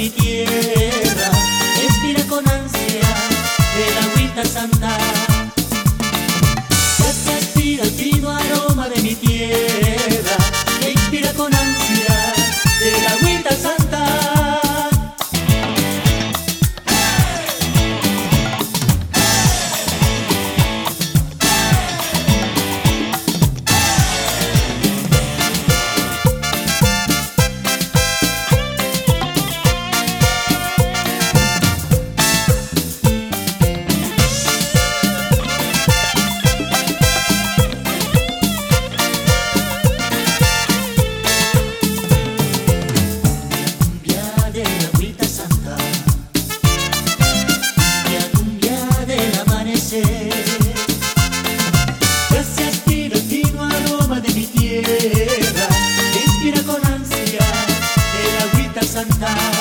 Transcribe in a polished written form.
mi tierra, expira con ansia el agüita santa. Ya se aspira el fino aroma de mi tierra, que inspira con ansia el agüita santa. Ya se aspira el fino aroma de mi tierra, que inspira con ansia el agüita santa.